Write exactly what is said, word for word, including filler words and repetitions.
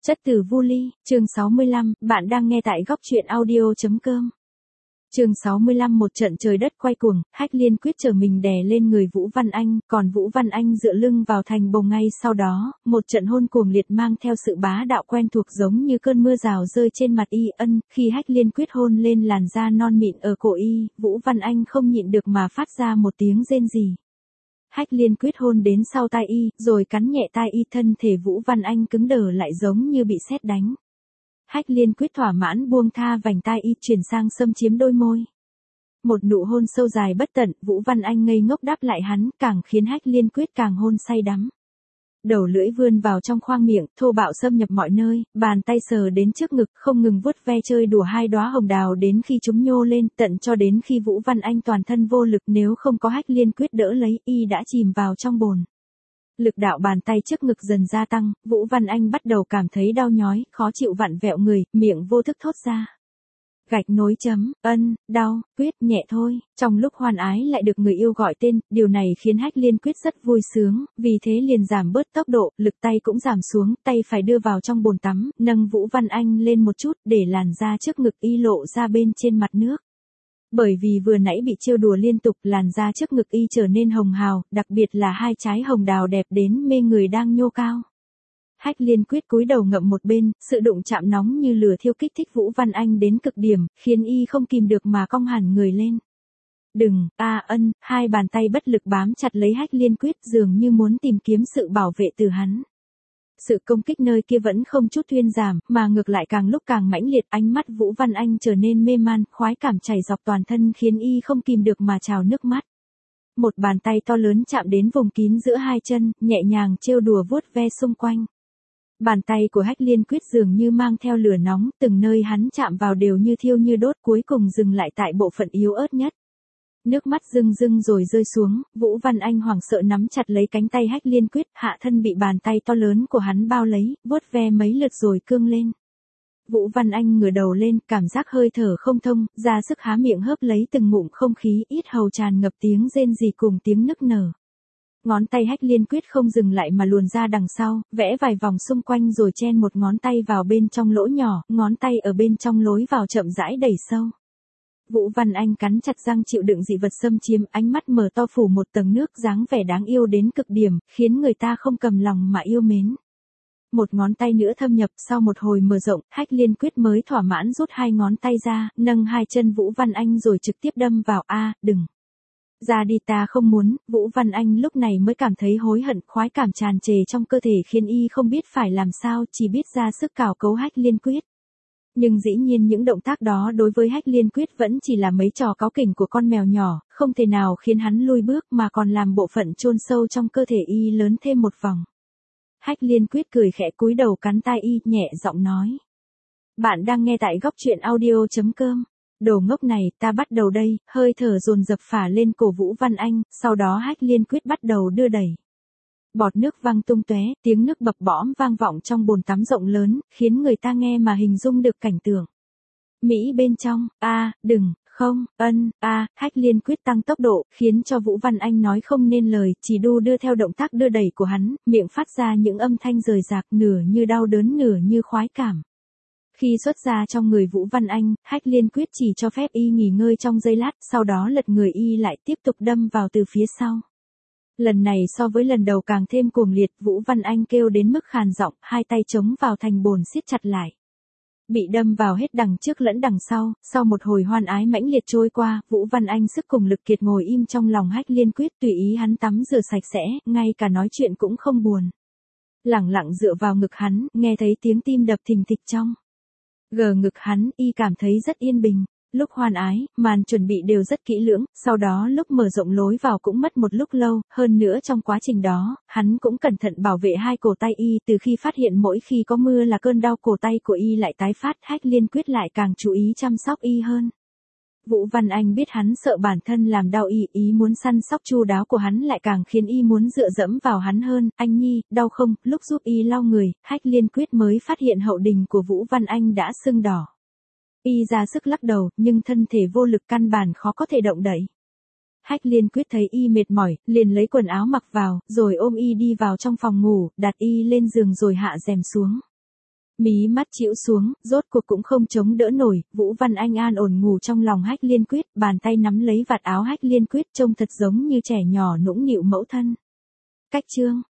Chất từ Vu Ly, chương sáu mươi lăm, bạn đang nghe tại góc truyện audio.com. Chương sáu mươi lăm một trận trời đất quay cuồng, Hách Liên quyết trở mình đè lên người Vũ Văn Anh, còn Vũ Văn Anh dựa lưng vào thành bồng ngay sau đó, một trận hôn cuồng liệt mang theo sự bá đạo quen thuộc giống như cơn mưa rào rơi trên mặt y ân, khi Hách Liên quyết hôn lên làn da non mịn ở cổ y, Vũ Văn Anh không nhịn được mà phát ra một tiếng rên rỉ. Hách Liên quyết hôn đến sau tai y, rồi cắn nhẹ tai y, thân thể Vũ Văn Anh cứng đờ lại giống như bị sét đánh. Hách Liên quyết thỏa mãn buông tha vành tai y, chuyển sang xâm chiếm đôi môi. Một nụ hôn sâu dài bất tận, Vũ Văn Anh ngây ngốc đáp lại hắn, càng khiến Hách Liên quyết càng hôn say đắm. Đầu lưỡi vươn vào trong khoang miệng, thô bạo xâm nhập mọi nơi, bàn tay sờ đến trước ngực, không ngừng vuốt ve chơi đùa hai đóa hồng đào đến khi chúng nhô lên, tận cho đến khi Vũ Văn Anh toàn thân vô lực, nếu không có Hách Liên quyết đỡ lấy, y đã chìm vào trong bồn. Lực đạo bàn tay trước ngực dần gia tăng, Vũ Văn Anh bắt đầu cảm thấy đau nhói, khó chịu vặn vẹo người, miệng vô thức thốt ra. Gạch nối chấm, ân, đau, quyết, nhẹ thôi, trong lúc hoan ái lại được người yêu gọi tên, điều này khiến Hách Liên quyết rất vui sướng, vì thế liền giảm bớt tốc độ, lực tay cũng giảm xuống, tay phải đưa vào trong bồn tắm, nâng Vũ Văn Anh lên một chút, để làn da trước ngực y lộ ra bên trên mặt nước. Bởi vì vừa nãy bị trêu đùa liên tục, làn da trước ngực y trở nên hồng hào, đặc biệt là hai trái hồng đào đẹp đến mê người đang nhô cao. Hách Liên quyết cúi đầu ngậm một bên, sự đụng chạm nóng như lửa thiêu kích thích Vũ Văn Anh đến cực điểm, khiến y không kìm được mà cong hẳn người lên. Đừng, a ân, hai bàn tay bất lực bám chặt lấy Hách Liên quyết, dường như muốn tìm kiếm sự bảo vệ từ hắn. Sự công kích nơi kia vẫn không chút thuyên giảm, mà ngược lại càng lúc càng mãnh liệt, ánh mắt Vũ Văn Anh trở nên mê man, khoái cảm chảy dọc toàn thân khiến y không kìm được mà trào nước mắt. Một bàn tay to lớn chạm đến vùng kín giữa hai chân, nhẹ nhàng trêu đùa vuốt ve xung quanh. Bàn tay của Hách Liên quyết dường như mang theo lửa nóng, từng nơi hắn chạm vào đều như thiêu như đốt, cuối cùng dừng lại tại bộ phận yếu ớt nhất. Nước mắt rưng rưng rồi rơi xuống, Vũ Văn Anh hoảng sợ nắm chặt lấy cánh tay Hách Liên quyết, hạ thân bị bàn tay to lớn của hắn bao lấy, vuốt ve mấy lượt rồi cương lên. Vũ Văn Anh ngửa đầu lên, cảm giác hơi thở không thông, ra sức há miệng hớp lấy từng ngụm không khí, ít hầu tràn ngập tiếng rên rỉ cùng tiếng nức nở. Ngón tay Hách Liên quyết không dừng lại mà luồn ra đằng sau, vẽ vài vòng xung quanh rồi chen một ngón tay vào bên trong lỗ nhỏ, ngón tay ở bên trong lối vào chậm rãi đẩy sâu. Vũ Văn Anh cắn chặt răng chịu đựng dị vật xâm chiếm, ánh mắt mở to phủ một tầng nước, dáng vẻ đáng yêu đến cực điểm, khiến người ta không cầm lòng mà yêu mến. Một ngón tay nữa thâm nhập, sau một hồi mở rộng, Hách Liên quyết mới thỏa mãn rút hai ngón tay ra, nâng hai chân Vũ Văn Anh rồi trực tiếp đâm vào. A, đừng. Ra đi, ta không muốn. Vũ Văn Anh lúc này mới cảm thấy hối hận, khoái cảm tràn trề trong cơ thể khiến y không biết phải làm sao, chỉ biết ra sức cào cấu Hách Liên quyết. Nhưng dĩ nhiên những động tác đó đối với Hách Liên quyết vẫn chỉ là mấy trò cáu kỉnh của con mèo nhỏ, không thể nào khiến hắn lui bước mà còn làm bộ phận chôn sâu trong cơ thể y lớn thêm một vòng. Hách Liên quyết cười khẽ cúi đầu cắn tai y, nhẹ giọng nói. Bạn đang nghe tại góc truyện audio.com. Đồ ngốc này, ta bắt đầu đây, hơi thở dồn dập phả lên cổ Vũ Văn Anh, sau đó Hách Liên quyết bắt đầu đưa đẩy. Bọt nước văng tung tóe, tiếng nước bập bõm vang vọng trong bồn tắm rộng lớn, khiến người ta nghe mà hình dung được cảnh tượng. Mỹ bên trong, a, đừng, không, ân, a, Hách Liên quyết tăng tốc độ, khiến cho Vũ Văn Anh nói không nên lời, chỉ đu đưa theo động tác đưa đẩy của hắn, miệng phát ra những âm thanh rời rạc, nửa như đau đớn nửa như khoái cảm. Khi xuất ra trong người Vũ Văn Anh, Hách Liên quyết chỉ cho phép y nghỉ ngơi trong giây lát, sau đó lật người y lại tiếp tục đâm vào từ phía sau. Lần này so với lần đầu càng thêm cuồng liệt, Vũ Văn Anh kêu đến mức khàn giọng, hai tay chống vào thành bồn siết chặt lại. Bị đâm vào hết đằng trước lẫn đằng sau, sau một hồi hoan ái mãnh liệt trôi qua, Vũ Văn Anh sức cùng lực kiệt ngồi im trong lòng Hách Liên quyết, tùy ý hắn tắm rửa sạch sẽ, ngay cả nói chuyện cũng không buồn. Lẳng lặng dựa vào ngực hắn, nghe thấy tiếng tim đập thình thịch trong gờ ngực hắn, y cảm thấy rất yên bình. Lúc hoan ái, màn chuẩn bị đều rất kỹ lưỡng, sau đó lúc mở rộng lối vào cũng mất một lúc lâu, hơn nữa trong quá trình đó, hắn cũng cẩn thận bảo vệ hai cổ tay y, từ khi phát hiện mỗi khi có mưa là cơn đau cổ tay của y lại tái phát, Hách Liên quyết lại càng chú ý chăm sóc y hơn. Vũ Văn Anh biết hắn sợ bản thân làm đau y, ý muốn săn sóc chu đáo của hắn lại càng khiến y muốn dựa dẫm vào hắn hơn. Anh nhi, đau không? Lúc giúp y lau người, Hách Liên quyết mới phát hiện hậu đình của Vũ Văn Anh đã sưng đỏ. Y ra sức lắc đầu, nhưng thân thể vô lực căn bản khó có thể động đậy. Hách Liên quyết thấy y mệt mỏi, liền lấy quần áo mặc vào, rồi ôm y đi vào trong phòng ngủ, đặt y lên giường rồi hạ rèm xuống. Mí mắt chĩu xuống, rốt cuộc cũng không chống đỡ nổi, Vũ Văn Anh an ổn ngủ trong lòng Hách Liên Quyết, bàn tay nắm lấy vạt áo Hách Liên Quyết trông thật giống như trẻ nhỏ nũng nịu mẫu thân. Cách chương